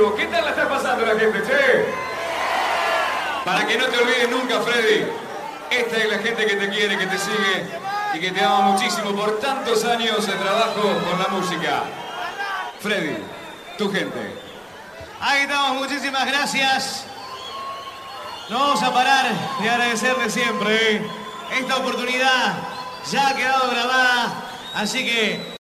vivo. ¿Qué tal la está pasando la gente, che? Para que no te olvides nunca, Freddy, esta es la gente que te quiere, que te sigue y que te ama muchísimo por tantos años de trabajo con la música. Freddy, tu gente. Ahí estamos, muchísimas gracias. No vamos a parar de agradecerle siempre. Esta oportunidad ya ha quedado grabada, así que...